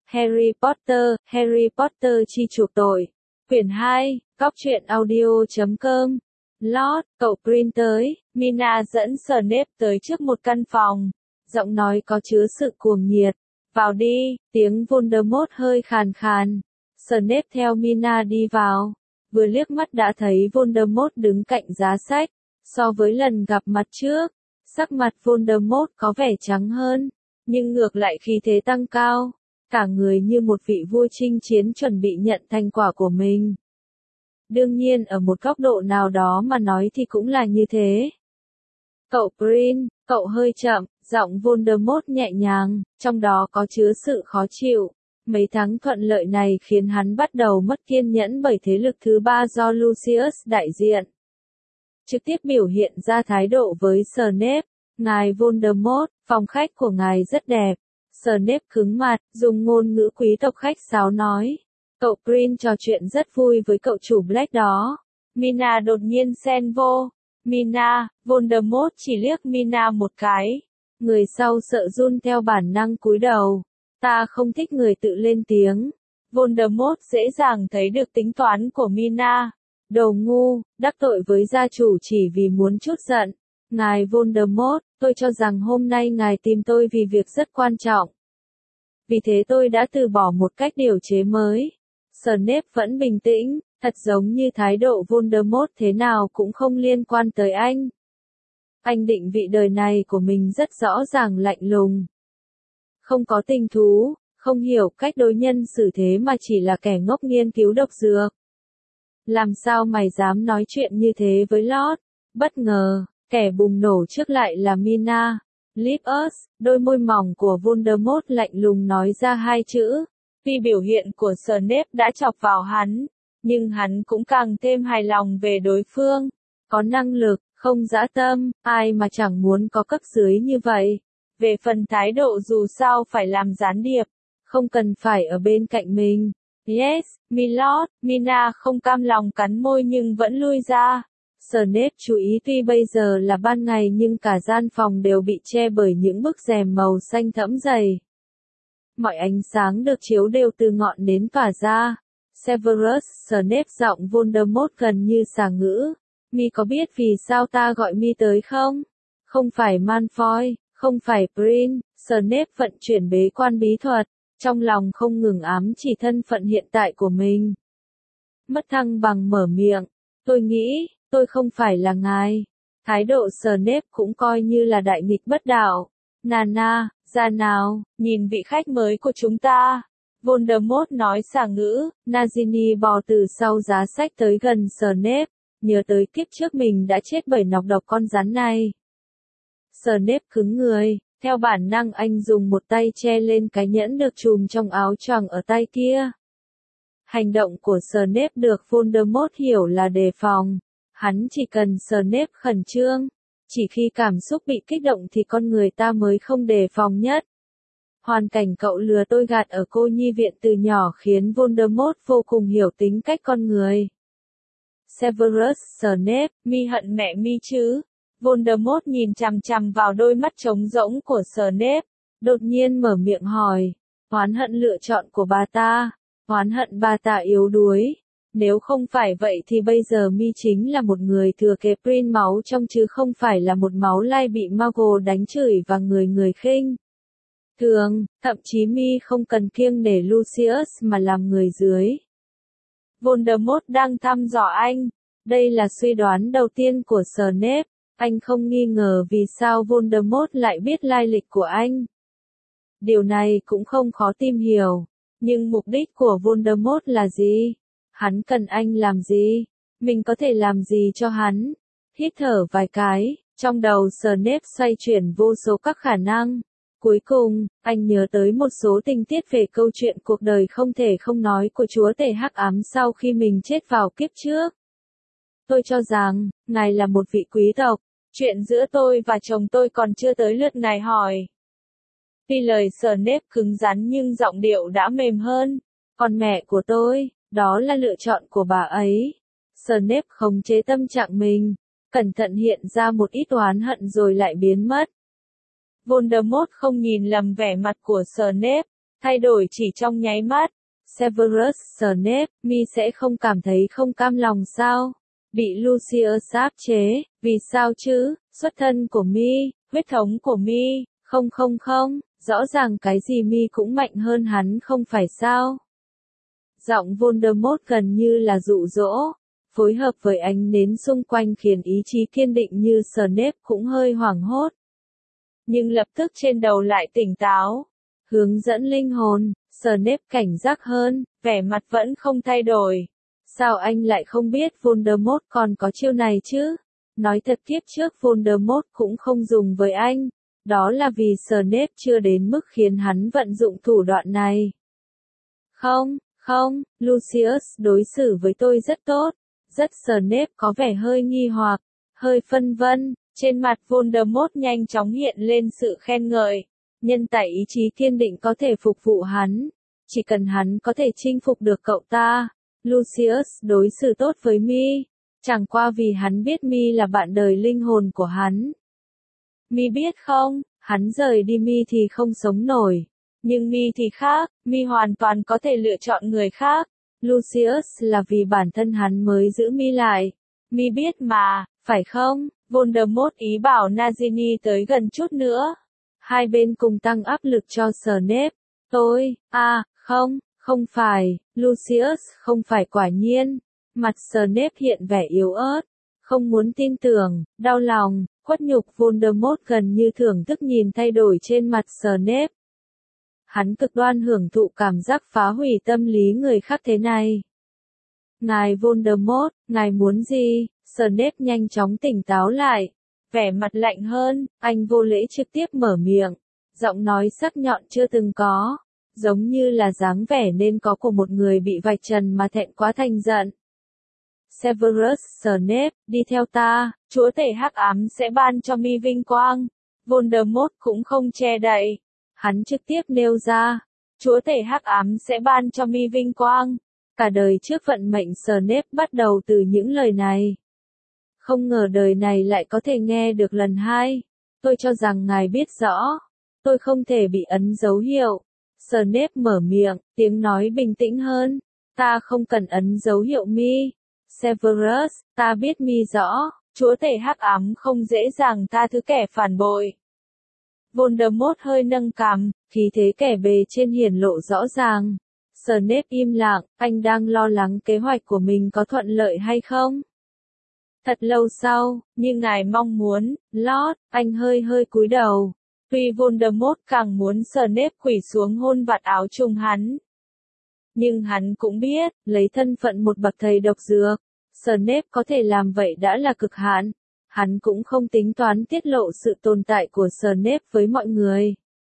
Harry Potter chi chuộc tội. Quyển 2, Cóc truyện audio.com. Lord, cậu Green tới. Mina dẫn Snape tới trước một căn phòng. Giọng nói có chứa sự cuồng nhiệt. Vào đi, tiếng Voldemort hơi khàn khàn. Snape theo Mina đi vào. Vừa liếc mắt đã thấy Voldemort đứng cạnh giá sách. So với lần gặp mặt trước, sắc mặt Voldemort có vẻ trắng hơn, nhưng ngược lại khí thế tăng cao. Cả người như một vị vua chinh chiến chuẩn bị nhận thành quả của mình. Đương nhiên ở một góc độ nào đó mà nói thì cũng là như thế. Cậu Green, cậu hơi chậm, giọng Voldemort nhẹ nhàng, trong đó có chứa sự khó chịu. Mấy tháng thuận lợi này khiến hắn bắt đầu mất kiên nhẫn bởi thế lực thứ ba do Lucius đại diện. Trực tiếp biểu hiện ra thái độ với Snape. Ngài Voldemort, phòng khách của ngài rất đẹp. Snape cứng mặt, dùng ngôn ngữ quý tộc khách sáo nói. Cậu Green trò chuyện rất vui với cậu chủ Black đó. Mina đột nhiên xen vô. Mina, Voldemort chỉ liếc Mina một cái. Người sau sợ run theo bản năng cúi đầu. Ta không thích người tự lên tiếng. Voldemort dễ dàng thấy được tính toán của Mina. Đồ ngu, đắc tội với gia chủ chỉ vì muốn chút giận. Ngài Voldemort, tôi cho rằng hôm nay ngài tìm tôi vì việc rất quan trọng. Vì thế tôi đã từ bỏ một cách điều chế mới. Snape vẫn bình tĩnh, thật giống như thái độ Voldemort thế nào cũng không liên quan tới anh. Anh định vị đời này của mình rất rõ ràng lạnh lùng. Không có tình thú, không hiểu cách đối nhân xử thế mà chỉ là kẻ ngốc nghiên cứu độc dược. Làm sao mày dám nói chuyện như thế với Lord? Bất ngờ, kẻ bùng nổ trước lại là Mina. Leave us, đôi môi mỏng của Voldemort lạnh lùng nói ra hai chữ. Vì biểu hiện của Snape đã chọc vào hắn, nhưng hắn cũng càng thêm hài lòng về đối phương. Có năng lực, không dã tâm, ai mà chẳng muốn có cấp dưới như vậy. Về phần thái độ dù sao phải làm gián điệp, không cần phải ở bên cạnh mình. Yes, Milord, Mina không cam lòng cắn môi nhưng vẫn lui ra. Snape chú ý tuy bây giờ là ban ngày nhưng cả gian phòng đều bị che bởi những bức rèm màu xanh thẫm dày. Mọi ánh sáng được chiếu đều từ ngọn nến tỏa ra. Severus Snape giọng Voldemort gần như xà ngữ. Mi có biết vì sao ta gọi Mi tới không? Không phải Malfoy, không phải Green. Snape vận chuyển bế quan bí thuật, trong lòng không ngừng ám chỉ thân phận hiện tại của mình. Mất thăng bằng mở miệng. Tôi nghĩ, tôi không phải là ngài. Thái độ Snape cũng coi như là đại nghịch bất đạo. Nana, ra nào, nhìn vị khách mới của chúng ta. Voldemort nói xả ngữ. Nagini bò từ sau giá sách tới gần Snape, nhớ tới kiếp trước mình đã chết bởi nọc độc con rắn này. Snape cứng người, theo bản năng anh dùng một tay che lên cái nhẫn được trùm trong áo choàng ở tay kia. Hành động của Snape được Voldemort hiểu là đề phòng. Hắn chỉ cần Snape khẩn trương. Chỉ khi cảm xúc bị kích động thì con người ta mới không đề phòng nhất. Hoàn cảnh cậu lừa tôi gạt ở cô nhi viện từ nhỏ khiến Voldemort vô cùng hiểu tính cách con người. Severus Snape, Mi hận mẹ Mi chứ? Voldemort nhìn chằm chằm vào đôi mắt trống rỗng của Snape, đột nhiên mở miệng hỏi. Oán hận lựa chọn của bà ta. Oán hận bà ta yếu đuối. Nếu không phải vậy thì bây giờ Mi chính là một người thừa kế Green máu trong chứ không phải là một máu lai bị Muggle đánh chửi và người khinh thường, thậm chí Mi không cần kiêng nể Lucius mà làm người dưới. Voldemort đang thăm dò anh. Đây là suy đoán đầu tiên của Snape. Anh không nghi ngờ vì sao Voldemort lại biết lai lịch của anh. Điều này cũng không khó tìm hiểu. Nhưng mục đích của Voldemort là gì? Hắn cần anh làm gì? Mình có thể làm gì cho hắn? Hít thở vài cái, trong đầu Snape xoay chuyển vô số các khả năng. Cuối cùng, anh nhớ tới một số tình tiết về câu chuyện cuộc đời không thể không nói của chúa tể hắc ám sau khi mình chết vào kiếp trước. Tôi cho rằng, ngài là một vị quý tộc. Chuyện giữa tôi và chồng tôi còn chưa tới lượt ngài hỏi. Tuy lời Snape cứng rắn nhưng giọng điệu đã mềm hơn. Còn mẹ của tôi, đó là lựa chọn của bà ấy. Snape khống chế tâm trạng mình, cẩn thận hiện ra một ít oán hận rồi lại biến mất. Voldemort không nhìn lầm vẻ mặt của Snape, thay đổi chỉ trong nháy mắt. Severus Snape, mi sẽ không cảm thấy không cam lòng sao? Bị Lucius áp chế, vì sao chứ? Xuất thân của mi, huyết thống của mi, không, rõ ràng cái gì mi cũng mạnh hơn hắn không phải sao? Giọng Voldemort gần như là dụ dỗ, phối hợp với ánh nến xung quanh khiến ý chí kiên định như Snape cũng hơi hoảng hốt. Nhưng lập tức trên đầu lại tỉnh táo. Hướng dẫn linh hồn, Snape cảnh giác hơn, vẻ mặt vẫn không thay đổi. Sao anh lại không biết Voldemort còn có chiêu này chứ? Nói thật kiếp trước Voldemort cũng không dùng với anh. Đó là vì Snape chưa đến mức khiến hắn vận dụng thủ đoạn này. Không, Lucius đối xử với tôi rất tốt. Rất Snape có vẻ hơi nghi hoặc, hơi phân vân. Trên mặt Voldemort nhanh chóng hiện lên sự khen ngợi. Nhân tại ý chí kiên định có thể phục vụ hắn. Chỉ cần hắn có thể chinh phục được cậu ta. Lucius đối xử tốt với mi. Chẳng qua vì hắn biết mi là bạn đời linh hồn của hắn. Mi biết không, hắn rời đi mi thì không sống nổi. Nhưng mi thì khác, mi hoàn toàn có thể lựa chọn người khác. Lucius là vì bản thân hắn mới giữ mi lại. Mi biết mà, phải không? Voldemort ý bảo Nagini tới gần chút nữa. Hai bên cùng tăng áp lực cho Snape. Không phải, Lucius không phải quả nhiên. Mặt Snape hiện vẻ yếu ớt, không muốn tin tưởng, đau lòng, khuất nhục. Voldemort gần như thưởng thức nhìn thay đổi trên mặt Snape. Hắn cực đoan hưởng thụ cảm giác phá hủy tâm lý người khác thế này. Ngài Voldemort, ngài muốn gì? Snape nhanh chóng tỉnh táo lại. Vẻ mặt lạnh hơn, anh vô lễ trực tiếp mở miệng. Giọng nói sắc nhọn chưa từng có. Giống như là dáng vẻ nên có của một người bị vạch trần mà thẹn quá thành giận. Severus Snape, đi theo ta, chúa tể hắc ám sẽ ban cho mi vinh quang. Voldemort cũng không che đậy. Hắn trực tiếp nêu ra, chúa tể hắc ám sẽ ban cho mi vinh quang. Cả đời trước vận mệnh Snape bắt đầu từ những lời này. Không ngờ đời này lại có thể nghe được lần hai. Tôi cho rằng ngài biết rõ. Tôi không thể bị ấn dấu hiệu. Snape mở miệng, tiếng nói bình tĩnh hơn. Ta không cần ấn dấu hiệu mi. Severus, ta biết mi rõ, chúa tể hắc ám không dễ dàng tha thứ kẻ phản bội. Voldemort hơi nâng cằm, khí thế kẻ bề trên hiển lộ rõ ràng. Snape im lặng, anh đang lo lắng kế hoạch của mình có thuận lợi hay không? Thật lâu sau, như ngài mong muốn, Lord, anh hơi cúi đầu. Tuy Voldemort càng muốn Snape quỳ xuống hôn vạt áo trùng hắn. Nhưng hắn cũng biết, lấy thân phận một bậc thầy độc dược, Snape có thể làm vậy đã là cực hạn. Hắn cũng không tính toán tiết lộ sự tồn tại của Snape với mọi người.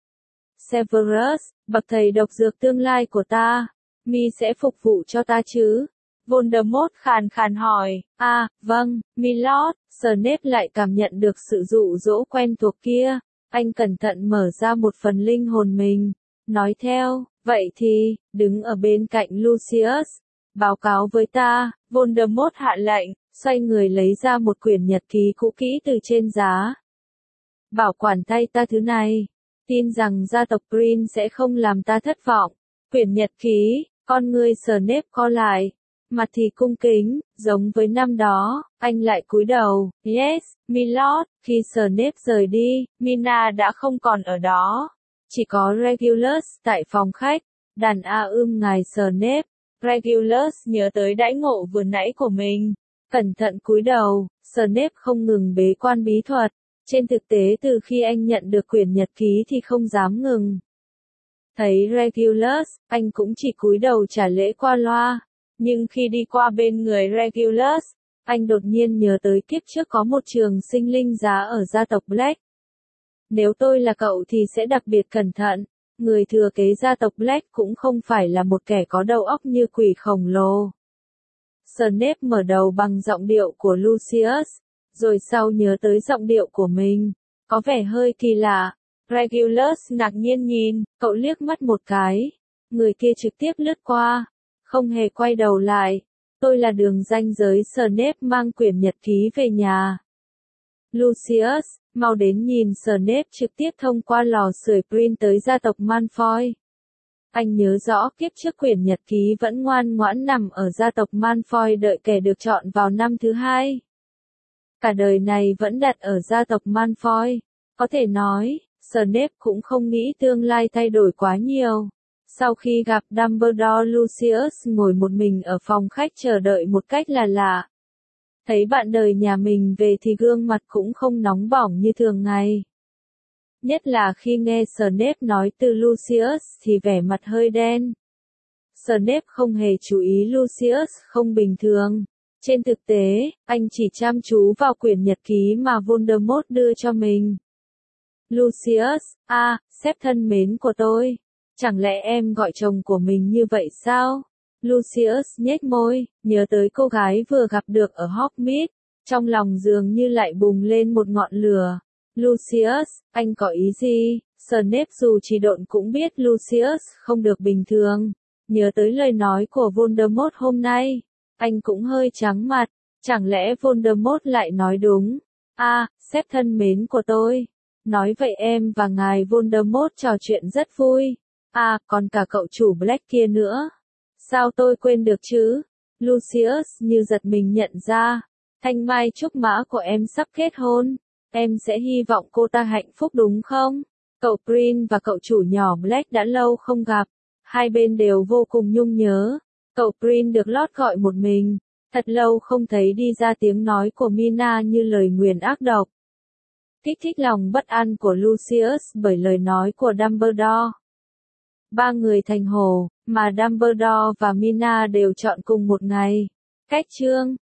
Severus, bậc thầy độc dược tương lai của ta, mi sẽ phục vụ cho ta chứ? Voldemort khàn hỏi. Vâng, Milord. Snape lại cảm nhận được sự dụ dỗ quen thuộc kia. Anh cẩn thận mở ra một phần linh hồn mình. Nói theo, vậy thì, đứng ở bên cạnh Lucius. Báo cáo với ta. Voldemort hạ lệnh, xoay người lấy ra một quyển nhật ký cũ kỹ từ trên giá. Bảo quản tay ta thứ này. Tin rằng gia tộc Green sẽ không làm ta thất vọng. Quyển nhật ký, con ngươi Snape co lại. Mặt thì cung kính, giống với năm đó, anh lại cúi đầu. Yes, Milord. Khi Snape rời đi, Mina đã không còn ở đó. Chỉ có Regulus tại phòng khách. Đàn ngài Snape. Regulus nhớ tới đãi ngộ vừa nãy của mình. Cẩn thận cúi đầu, Snape không ngừng bế quan bí thuật. Trên thực tế từ khi anh nhận được quyển nhật ký thì không dám ngừng. Thấy Regulus, anh cũng chỉ cúi đầu trả lễ qua loa. Nhưng khi đi qua bên người Regulus, anh đột nhiên nhớ tới kiếp trước có một trường sinh linh giá ở gia tộc Black. Nếu tôi là cậu thì sẽ đặc biệt cẩn thận. Người thừa kế gia tộc Black cũng không phải là một kẻ có đầu óc như quỷ khổng lồ. Snape mở đầu bằng giọng điệu của Lucius, rồi sau nhớ tới giọng điệu của mình. Có vẻ hơi kỳ lạ. Regulus ngạc nhiên nhìn, cậu liếc mắt một cái. Người kia trực tiếp lướt qua. Không hề quay đầu lại. Tôi là đường ranh giới. Snape mang quyển nhật ký về nhà. Lucius, mau đến nhìn. Snape trực tiếp thông qua lò sưởi print tới gia tộc Malfoy. Anh nhớ rõ kiếp trước quyển nhật ký vẫn ngoan ngoãn nằm ở gia tộc Malfoy đợi kẻ được chọn vào năm thứ 2. Cả đời này vẫn đặt ở gia tộc Malfoy. Có thể nói, Snape cũng không nghĩ tương lai thay đổi quá nhiều. Sau khi gặp Dumbledore, Lucius ngồi một mình ở phòng khách chờ đợi một cách là lạ. Thấy bạn đời nhà mình về thì gương mặt cũng không nóng bỏng như thường ngày. Nhất là khi nghe Snape nói từ Lucius thì vẻ mặt hơi đen. Snape không hề chú ý Lucius không bình thường. Trên thực tế, anh chỉ chăm chú vào quyển nhật ký mà Voldemort đưa cho mình. Lucius, sếp thân mến của tôi. Chẳng lẽ em gọi chồng của mình như vậy sao? Lucius nhếch môi, nhớ tới cô gái vừa gặp được ở Hogsmeade. Trong lòng dường như lại bùng lên một ngọn lửa. Lucius, anh có ý gì? Snape dù chỉ độn cũng biết Lucius không được bình thường. Nhớ tới lời nói của Voldemort hôm nay, anh cũng hơi trắng mặt. Chẳng lẽ Voldemort lại nói đúng? Sếp thân mến của tôi. Nói vậy em và ngài Voldemort trò chuyện rất vui. Còn cả cậu chủ Black kia nữa. Sao tôi quên được chứ? Lucius như giật mình nhận ra. Thanh mai trúc mã của em sắp kết hôn. Em sẽ hy vọng cô ta hạnh phúc đúng không? Cậu Green và cậu chủ nhỏ Black đã lâu không gặp. Hai bên đều vô cùng nhung nhớ. Cậu Green được lót gọi một mình. Thật lâu không thấy đi ra tiếng nói của Mina như lời nguyền ác độc. Kích thích lòng bất an của Lucius bởi lời nói của Dumbledore. Ba người thành hồ, mà Dumbledore và Mina đều chọn cùng một ngày. Cách chương